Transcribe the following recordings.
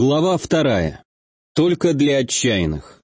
Глава 2. Только для отчаянных.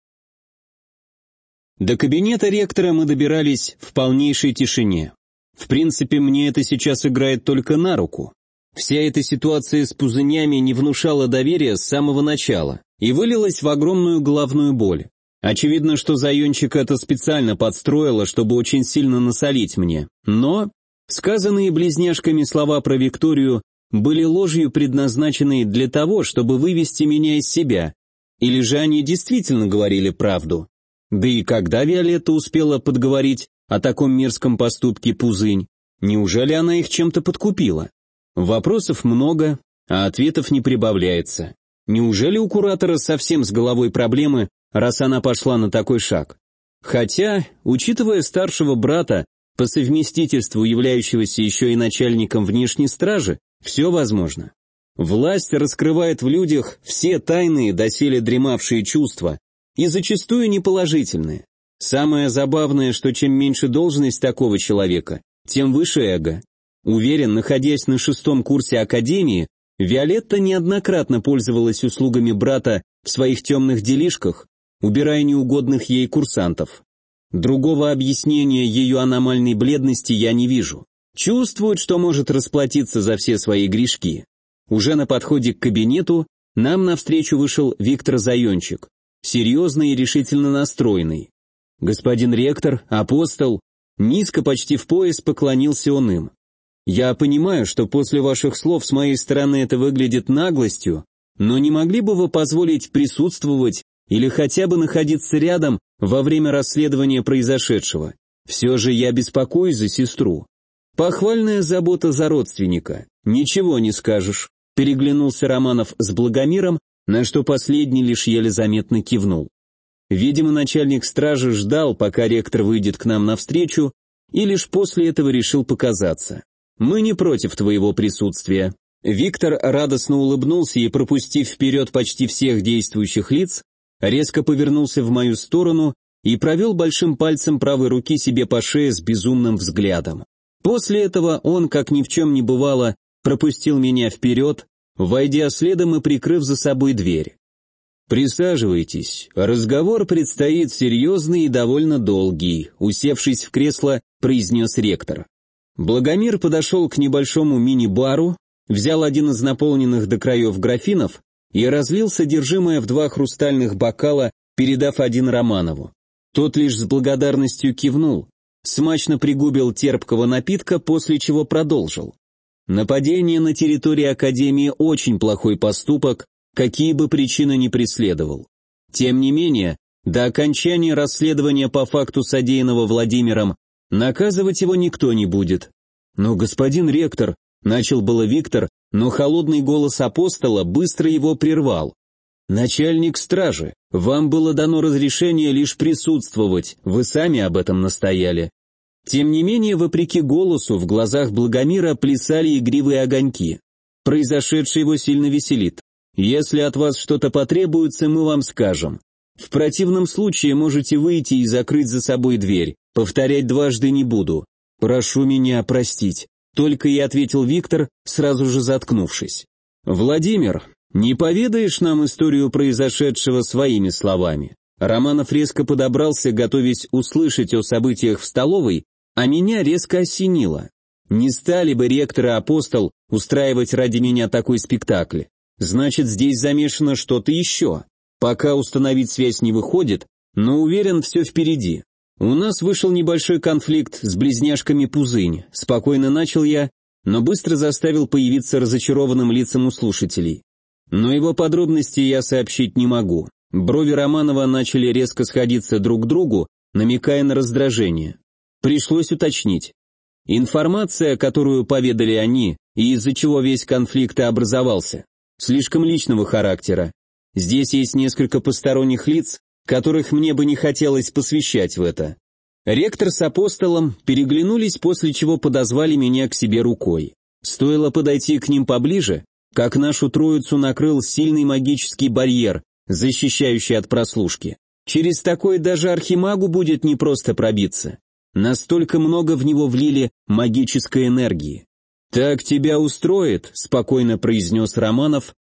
До кабинета ректора мы добирались в полнейшей тишине. В принципе, мне это сейчас играет только на руку. Вся эта ситуация с пузынями не внушала доверия с самого начала и вылилась в огромную головную боль. Очевидно, что Заёнчик это специально подстроила, чтобы очень сильно насолить мне. Но сказанные близняшками слова про Викторию были ложью, предназначенной для того, чтобы вывести меня из себя. Или же они действительно говорили правду? Да и когда Виолетта успела подговорить о таком мерзком поступке Пузынь? Неужели она их чем-то подкупила? Вопросов много, а ответов не прибавляется. Неужели у куратора совсем с головой проблемы, раз она пошла на такой шаг? Хотя, учитывая старшего брата, по совместительству являющегося еще и начальником внешней стражи, все возможно. Власть раскрывает в людях все тайные, доселе дремавшие чувства, и зачастую неположительные. Самое забавное, что чем меньше должность такого человека, тем выше эго. Уверен, находясь на 6-м курсе академии, Виолетта неоднократно пользовалась услугами брата в своих темных делишках, убирая неугодных ей курсантов. Другого объяснения ее аномальной бледности я не вижу. Чувствует, что может расплатиться за все свои грешки. Уже на подходе к кабинету нам навстречу вышел Виктор Заёнчик, серьезный и решительно настроенный. «Господин ректор, апостол», низко, почти в пояс поклонился он им. «Я понимаю, что после ваших слов с моей стороны это выглядит наглостью, но не могли бы вы позволить присутствовать или хотя бы находиться рядом во время расследования произошедшего? Все же я беспокоюсь за сестру». «Похвальная забота за родственника, ничего не скажешь», переглянулся Романов с Благомиром, на что последний лишь еле заметно кивнул. Видимо, начальник стражи ждал, пока ректор выйдет к нам навстречу, и лишь после этого решил показаться. «Мы не против твоего присутствия». Виктор радостно улыбнулся и, пропустив вперед почти всех действующих лиц, резко повернулся в мою сторону и провел большим пальцем правой руки себе по шее с безумным взглядом. После этого он, как ни в чем не бывало, пропустил меня вперед, войдя следом и прикрыв за собой дверь. «Присаживайтесь, разговор предстоит серьезный и довольно долгий», усевшись в кресло, произнес ректор. Благомир подошел к небольшому мини-бару, взял один из наполненных до краев графинов и разлил содержимое в 2 хрустальных бокала, передав один Романову. Тот лишь с благодарностью кивнул, смачно пригубил терпкого напитка, после чего продолжил. Нападение на территории Академии очень плохой поступок, какие бы причины ни преследовал. Тем не менее, до окончания расследования по факту, содеянного Владимиром, наказывать его никто не будет. «Но, господин ректор», — начал было Виктор, но холодный голос апостола быстро его прервал. «Начальник стражи, вам было дано разрешение лишь присутствовать, вы сами об этом настояли». Тем не менее, вопреки голосу, в глазах Благомира плясали игривые огоньки. Произошедшее его сильно веселит. «Если от вас что-то потребуется, мы вам скажем. В противном случае можете выйти и закрыть за собой дверь. Повторять дважды не буду. Прошу меня простить», — только и ответил Виктор, сразу же заткнувшись. «Владимир, не поведаешь нам историю произошедшего своими словами?» Романов резко подобрался, готовясь услышать о событиях в столовой, а меня резко осенило. Не стали бы ректор и апостол устраивать ради меня такой спектакль. Значит, здесь замешано что-то еще. Пока установить связь не выходит, но уверен, все впереди. У нас вышел небольшой конфликт с близняшками Пузынь. Спокойно начал я, но быстро заставил появиться разочарованным лицам у слушателей. Но его подробности я сообщить не могу. Брови Романова начали резко сходиться друг к другу, намекая на раздражение. Пришлось уточнить. Информация, которую поведали они, и из-за чего весь конфликт и образовался, слишком личного характера. Здесь есть несколько посторонних лиц, которых мне бы не хотелось посвящать в это. Ректор с апостолом переглянулись, после чего подозвали меня к себе рукой. Стоило подойти к ним поближе, как нашу троицу накрыл сильный магический барьер, защищающий от прослушки. Через такой даже архимагу будет непросто пробиться. Настолько много в него влили магической энергии. «Так тебя устроит», — спокойно произнес Романов,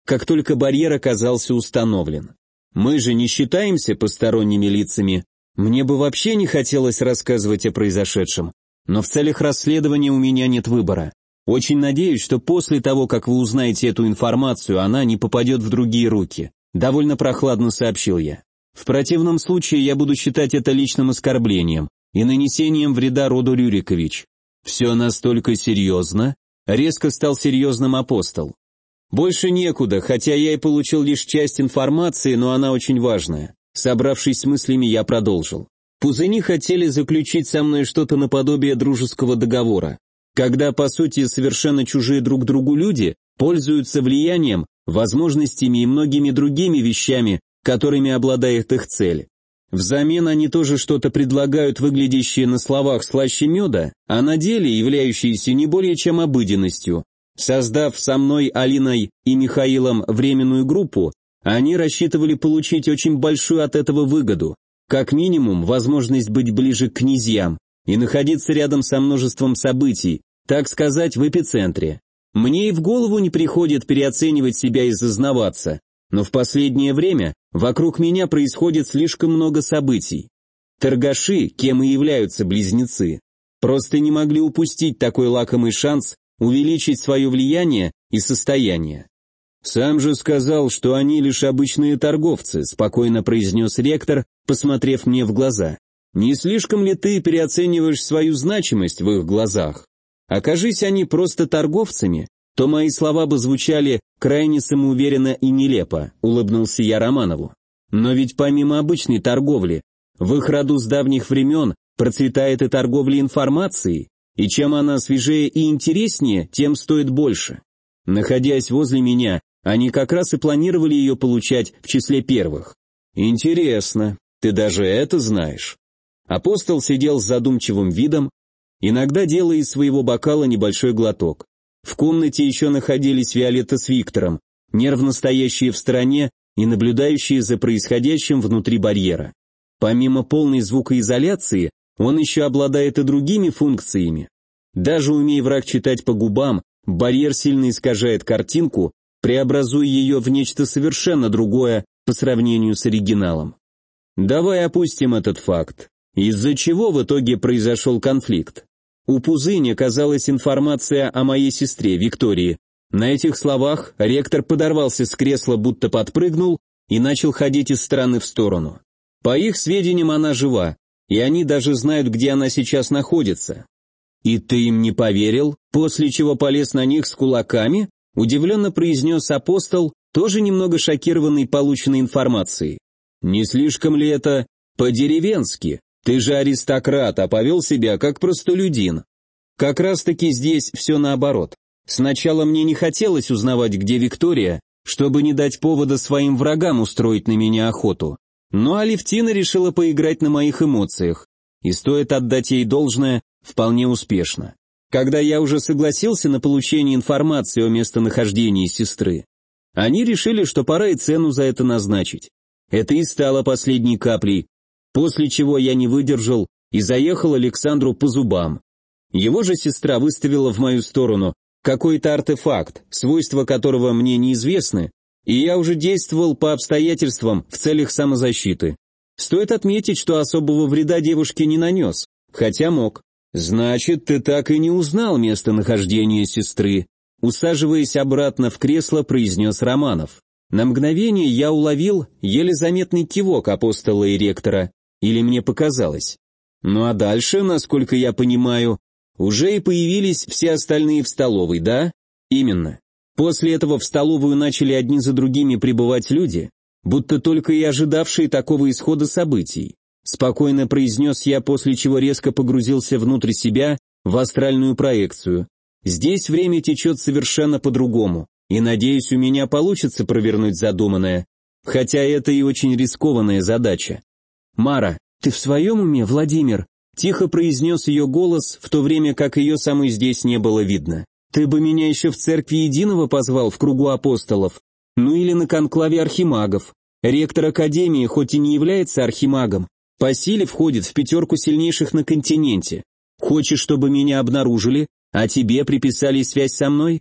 как только барьер оказался установлен. Мы же не считаемся посторонними лицами. Мне бы вообще не хотелось рассказывать о произошедшем, но в целях расследования у меня нет выбора. Очень надеюсь, что после того, как вы узнаете эту информацию, она не попадет в другие руки. Довольно прохладно сообщил я. В противном случае я буду считать это личным оскорблением и нанесением вреда роду Рюрикович. Все настолько серьезно? Резко стал серьезным апостол. Больше некуда, хотя я и получил лишь часть информации, но она очень важная. Собравшись с мыслями, я продолжил. Пузыни хотели заключить со мной что-то наподобие дружеского договора, когда, по сути, совершенно чужие друг другу люди пользуются влиянием, возможностями и многими другими вещами, которыми обладает их цель. Взамен они тоже что-то предлагают, выглядящее на словах слаще меда, а на деле являющееся не более чем обыденностью. Создав со мной, Алиной и Михаилом временную группу, они рассчитывали получить очень большую от этого выгоду, как минимум возможность быть ближе к князьям и находиться рядом со множеством событий, так сказать, в эпицентре. Мне и в голову не приходит переоценивать себя и зазнаваться, но в последнее время вокруг меня происходит слишком много событий. Торгаши, кем и являются близнецы, просто не могли упустить такой лакомый шанс увеличить свое влияние и состояние. «Сам же сказал, что они лишь обычные торговцы», спокойно произнес ректор, посмотрев мне в глаза. «Не слишком ли ты переоцениваешь свою значимость в их глазах? Окажись они просто торговцами, то мои слова бы звучали крайне самоуверенно и нелепо», улыбнулся я Романову. «Но ведь помимо обычной торговли, в их роду с давних времен процветает и торговля информацией, и чем она свежее и интереснее, тем стоит больше. Находясь возле меня, они как раз и планировали ее получать в числе первых». «Интересно, ты даже это знаешь?» Апостол сидел с задумчивым видом, иногда делая из своего бокала небольшой глоток. В комнате еще находились Виолетта с Виктором, нервно стоящие в стороне и наблюдающие за происходящим внутри барьера. Помимо полной звукоизоляции, он еще обладает и другими функциями. Даже умея враг читать по губам, барьер сильно искажает картинку, преобразуя ее в нечто совершенно другое по сравнению с оригиналом. Давай опустим этот факт. Из-за чего в итоге произошел конфликт? У Пузыни оказалась информация о моей сестре Виктории. На этих словах ректор подорвался с кресла, будто подпрыгнул, и начал ходить из стороны в сторону. По их сведениям, она жива, и они даже знают, где она сейчас находится. «И ты им не поверил, после чего полез на них с кулаками?» удивленно произнес апостол, тоже немного шокированный полученной информацией. «Не слишком ли это по-деревенски? Ты же аристократ, а повел себя как простолюдин». Как раз-таки здесь все наоборот. Сначала мне не хотелось узнавать, где Виктория, чтобы не дать повода своим врагам устроить на меня охоту. Но Алевтина решила поиграть на моих эмоциях, и стоит отдать ей должное, вполне успешно. Когда я уже согласился на получение информации о местонахождении сестры, они решили, что пора и цену за это назначить. Это и стало последней каплей, после чего я не выдержал и заехал Александру по зубам. Его же сестра выставила в мою сторону какой-то артефакт, свойства которого мне неизвестны, и я уже действовал по обстоятельствам в целях самозащиты. Стоит отметить, что особого вреда девушке не нанес, хотя мог. «Значит, ты так и не узнал местонахождение сестры», усаживаясь обратно в кресло, произнес Романов. На мгновение я уловил еле заметный кивок апостола и ректора, или мне показалось. Ну а дальше, насколько я понимаю, уже и появились все остальные в столовой, да? Именно. После этого в столовую начали одни за другими прибывать люди, будто только и ожидавшие такого исхода событий. Спокойно произнес я, после чего резко погрузился внутрь себя в астральную проекцию. Здесь время течет совершенно по-другому, и, надеюсь, у меня получится провернуть задуманное, хотя это и очень рискованная задача. «Мара, ты в своем уме, Владимир?» Тихо произнес ее голос, в то время как ее самой здесь не было видно. «Ты бы меня еще в церкви Единого позвал в кругу апостолов, ну или на конклаве архимагов. Ректор академии хоть и не является архимагом, по силе входит в 5 сильнейших на континенте. Хочешь, чтобы меня обнаружили, а тебе приписали связь со мной?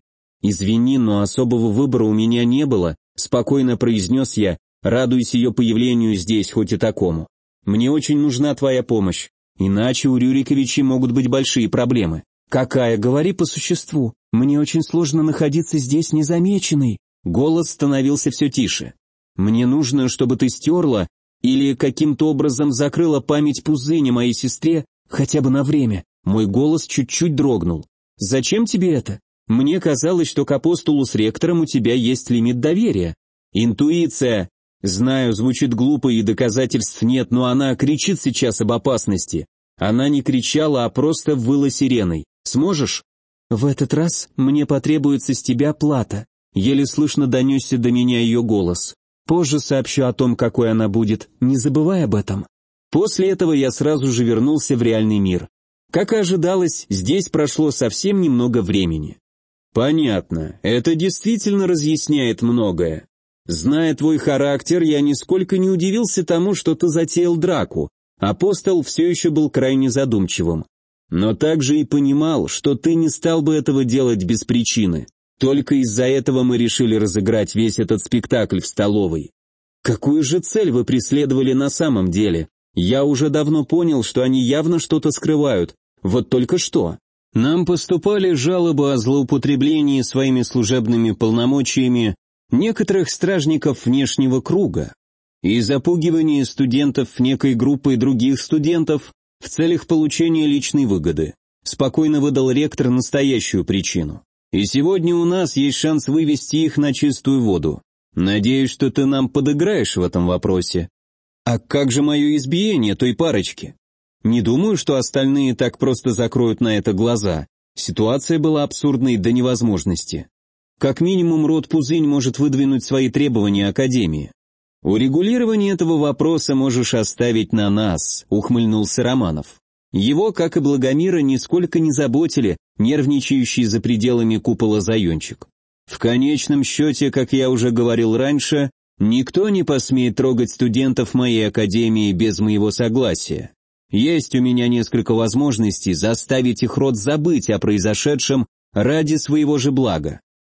«Извини, но особого выбора у меня не было», — спокойно произнес я, радуясь ее появлению здесь, хоть и такому. «Мне очень нужна твоя помощь, иначе у Рюриковичей могут быть большие проблемы». «Какая? Говори по существу. Мне очень сложно находиться здесь незамеченной». Голос становился все тише. «Мне нужно, чтобы ты стерла или каким-то образом закрыла память Пузыни моей сестре хотя бы на время». Мой голос чуть-чуть дрогнул. «Зачем тебе это? Мне казалось, что к апостолу с ректором у тебя есть лимит доверия». «Интуиция». Знаю, звучит глупо и доказательств нет, но она кричит сейчас об опасности. Она не кричала, а просто выла сиреной. Сможешь? В этот раз мне потребуется с тебя плата. Еле слышно донесся до меня ее голос. Позже сообщу о том, какой она будет, не забывай об этом. После этого я сразу же вернулся в реальный мир. Как и ожидалось, здесь прошло совсем немного времени. Понятно, это действительно разъясняет многое. Зная твой характер, я нисколько не удивился тому, что ты затеял драку. Апостол все еще был крайне задумчивым. Но также и понимал, что ты не стал бы этого делать без причины. Только из-за этого мы решили разыграть весь этот спектакль в столовой. Какую же цель вы преследовали на самом деле? Я уже давно понял, что они явно что-то скрывают. Вот только что. Нам поступали жалобы о злоупотреблении своими служебными полномочиями некоторых стражников внешнего круга и запугивании студентов некой группой других студентов в целях получения личной выгоды. Спокойно выдал ректор настоящую причину. И сегодня у нас есть шанс вывести их на чистую воду. Надеюсь, что ты нам подыграешь в этом вопросе. А как же мое избиение той парочки? Не думаю, что остальные так просто закроют на это глаза. Ситуация была абсурдной до невозможности. Как минимум, род Пузынь может выдвинуть свои требования Академии. «Урегулирование этого вопроса можешь оставить на нас», — ухмыльнулся Романов. Его, как и Благомира, нисколько не заботили нервничающий за пределами купола Заёнчик. В конечном счете, как я уже говорил раньше, никто не посмеет трогать студентов моей Академии без моего согласия. Есть у меня несколько возможностей заставить их род забыть о произошедшем ради своего же блага.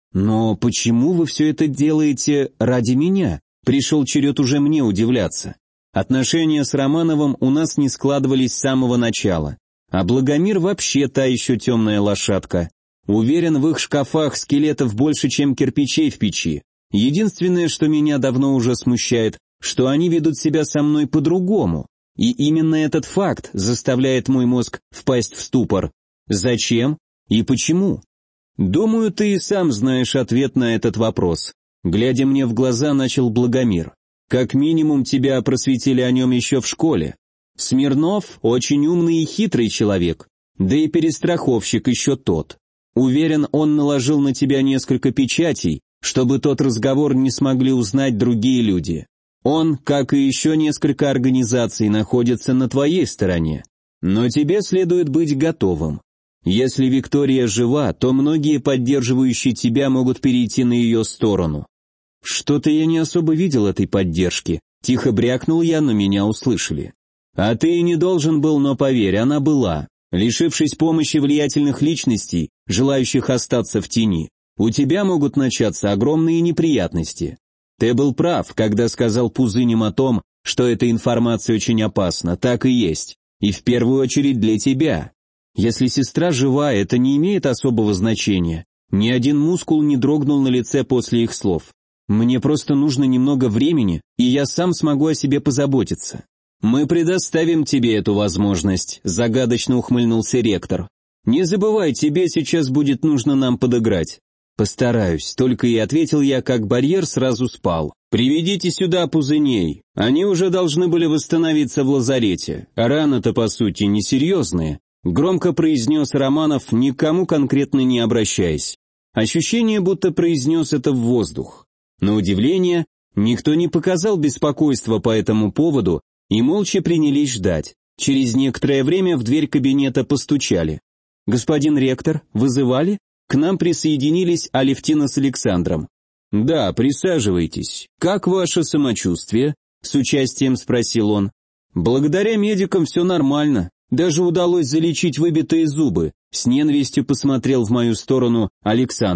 Но почему вы все это делаете ради меня? Пришел черед уже мне удивляться. Отношения с Романовым у нас не складывались с самого начала. А Благомир вообще та еще темная лошадка. Уверен, в их шкафах скелетов больше, чем кирпичей в печи. Единственное, что меня давно уже смущает, что они ведут себя со мной по-другому. И именно этот факт заставляет мой мозг впасть в ступор. Зачем и почему? Думаю, ты и сам знаешь ответ на этот вопрос. Глядя мне в глаза, начал Благомир. Как минимум, тебя просветили о нем еще в школе. Смирнов очень умный и хитрый человек, да и перестраховщик еще тот. Уверен, он наложил на тебя несколько печатей, чтобы тот разговор не смогли узнать другие люди. Он, как и еще несколько организаций, находится на твоей стороне. Но тебе следует быть готовым. Если Виктория жива, то многие поддерживающие тебя могут перейти на ее сторону. Что-то я не особо видел этой поддержки. Тихо брякнул я, но меня услышали. А ты и не должен был, но поверь, она была. Лишившись помощи влиятельных личностей, желающих остаться в тени, у тебя могут начаться огромные неприятности. Ты был прав, когда сказал Пузыням о том, что эта информация очень опасна, так и есть. И в первую очередь для тебя. Если сестра жива, это не имеет особого значения. Ни один мускул не дрогнул на лице после их слов. Мне просто нужно немного времени, и я сам смогу о себе позаботиться. Мы предоставим тебе эту возможность, загадочно ухмыльнулся ректор. Не забывай, тебе сейчас будет нужно нам подыграть. Постараюсь, только и ответил я, как барьер сразу спал. Приведите сюда Пузыней, они уже должны были восстановиться в лазарете, а раны-то по сути несерьезные. Громко произнес Романов, никому конкретно не обращаясь. Ощущение, будто произнес это в воздух. На удивление, никто не показал беспокойства по этому поводу и молча принялись ждать. Через некоторое время в дверь кабинета постучали. «Господин ректор, вызывали?» К нам присоединились Алевтина с Александром. «Да, присаживайтесь. Как ваше самочувствие?» С участием спросил он. «Благодаря медикам все нормально. Даже удалось залечить выбитые зубы», с ненавистью посмотрел в мою сторону Александр.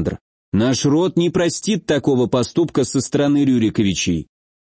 Наш род не простит такого поступка со стороны Рюриковичей.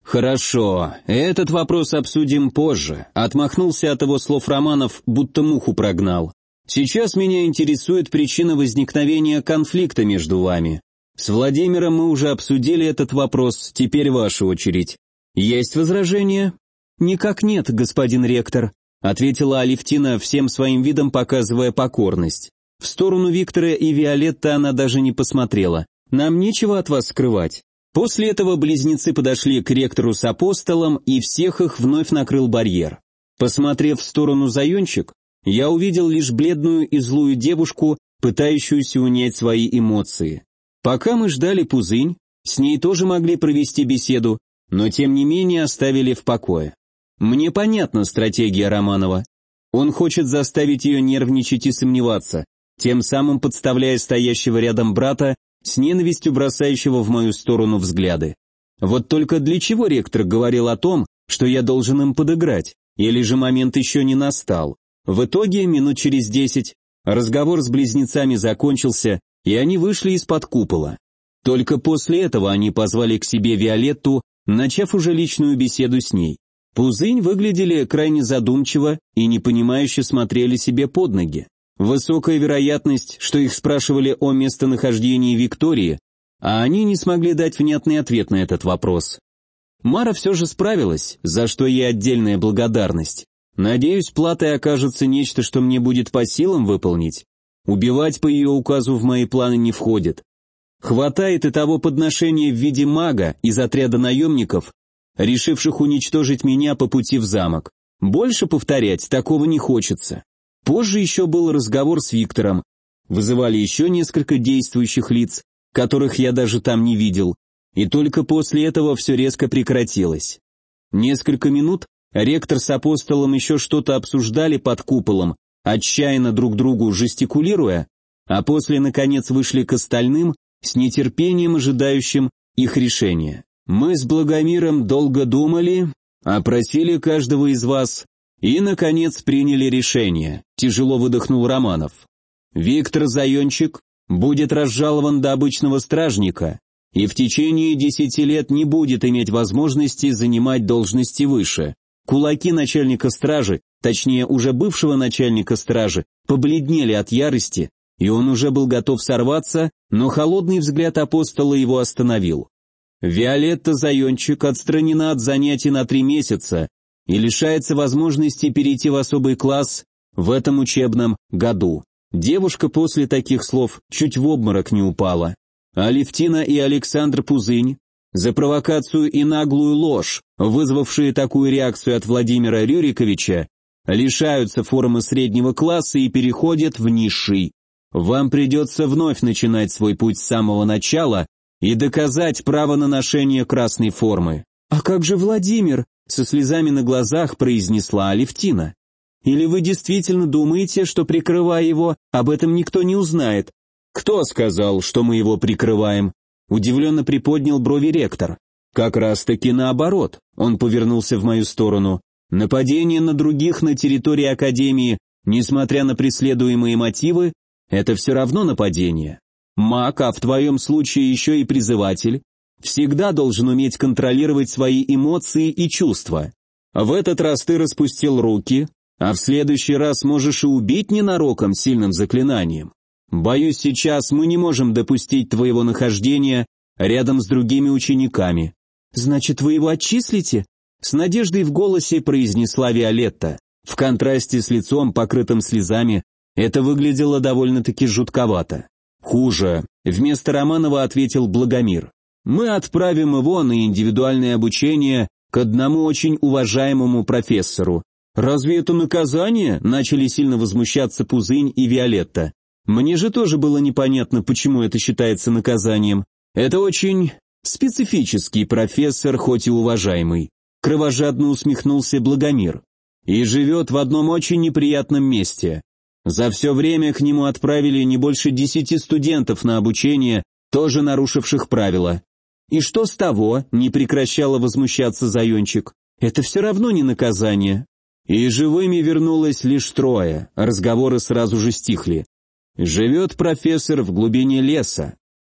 Хорошо, этот вопрос обсудим позже. Отмахнулся от его слов Романов, будто муху прогнал. Сейчас меня интересует причина возникновения конфликта между вами. С Владимиром мы уже обсудили этот вопрос, теперь ваша очередь. Есть возражения? Никак нет, господин ректор, ответила Алевтина, всем своим видом показывая покорность. В сторону Виктора и Виолетты она даже не посмотрела. Нам нечего от вас скрывать. После этого близнецы подошли к ректору с апостолом, и всех их вновь накрыл барьер. Посмотрев в сторону Зайончик, я увидел лишь бледную и злую девушку, пытающуюся унять свои эмоции. Пока мы ждали Пузынь, с ней тоже могли провести беседу, но тем не менее оставили в покое. Мне понятна стратегия Романова. Он хочет заставить ее нервничать и сомневаться, тем самым подставляя стоящего рядом брата, с ненавистью бросающего в мою сторону взгляды. Вот только для чего ректор говорил о том, что я должен им подыграть, или же момент еще не настал? В итоге, минут через 10, разговор с близнецами закончился, и они вышли из-под купола. Только после этого они позвали к себе Виолетту, начав уже личную беседу с ней. Пузынь выглядели крайне задумчиво и непонимающе смотрели себе под ноги. Высокая вероятность, что их спрашивали о местонахождении Виктории, а они не смогли дать внятный ответ на этот вопрос. Мара все же справилась, за что ей отдельная благодарность. Надеюсь, платой окажется нечто, что мне будет по силам выполнить. Убивать по ее указу в мои планы не входит. Хватает и того подношения в виде мага из отряда наемников, решивших уничтожить меня по пути в замок. Больше повторять такого не хочется. Позже еще был разговор с Виктором. Вызывали еще несколько действующих лиц, которых я даже там не видел. И только после этого все резко прекратилось. Несколько минут ректор с апостолом еще что-то обсуждали под куполом, отчаянно друг другу жестикулируя, а после, наконец, вышли к остальным, с нетерпением ожидающим их решения. Мы с Благомиром долго думали, опросили каждого из вас и, наконец, приняли решение. Тяжело выдохнул Романов. Виктор Зайончик будет разжалован до обычного стражника и в течение 10 лет не будет иметь возможности занимать должности выше. Кулаки начальника стражи, точнее уже бывшего начальника стражи, побледнели от ярости, и он уже был готов сорваться, но холодный взгляд апостола его остановил. Виолетта Зайончик отстранена от занятий на 3 месяца и лишается возможности перейти в особый класс в этом учебном году. Девушка после таких слов чуть в обморок не упала. Алевтина и Александр Пузынь за провокацию и наглую ложь, вызвавшие такую реакцию от Владимира Рюриковича, лишаются формы среднего класса и переходят в низший. Вам придется вновь начинать свой путь с самого начала и доказать право на ношение красной формы. «А как же Владимир?» — со слезами на глазах произнесла Алевтина. «Или вы действительно думаете, что, прикрывая его, об этом никто не узнает?» «Кто сказал, что мы его прикрываем?» Удивленно приподнял брови ректор. «Как раз-таки наоборот», — он повернулся в мою сторону. «Нападение на других на территории Академии, несмотря на преследуемые мотивы, это все равно нападение. Маг, а в твоем случае еще и призыватель, всегда должен уметь контролировать свои эмоции и чувства. В этот раз ты распустил руки, а в следующий раз можешь и убить ненароком сильным заклинанием. Боюсь, сейчас мы не можем допустить твоего нахождения рядом с другими учениками». «Значит, вы его отчислите?» С надеждой в голосе произнесла Виолетта. В контрасте с лицом, покрытым слезами, это выглядело довольно-таки жутковато. «Хуже», — вместо Романова ответил Благомир. «Мы отправим его на индивидуальное обучение к одному очень уважаемому профессору». «Разве это наказание?» — начали сильно возмущаться Пузынь и Виолетта. «Мне же тоже было непонятно, почему это считается наказанием. Это очень специфический профессор, хоть и уважаемый», — кровожадно усмехнулся Благомир. «И живет в одном очень неприятном месте. За все время к нему отправили не больше 10 студентов на обучение, тоже нарушивших правила». «И что с того?» — не прекращала возмущаться Зайончик. «Это все равно не наказание». И живыми вернулось лишь 3, разговоры сразу же стихли. «Живет профессор в глубине леса.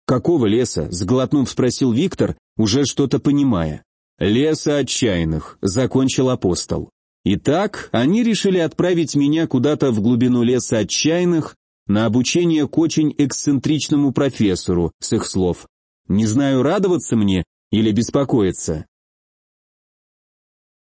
«Какого леса?» — сглотнув, спросил Виктор, уже что-то понимая. «Леса отчаянных», — закончил апостол. Итак, они решили отправить меня куда-то в глубину леса отчаянных на обучение к очень эксцентричному профессору, с их слов. Не знаю, радоваться мне или беспокоиться.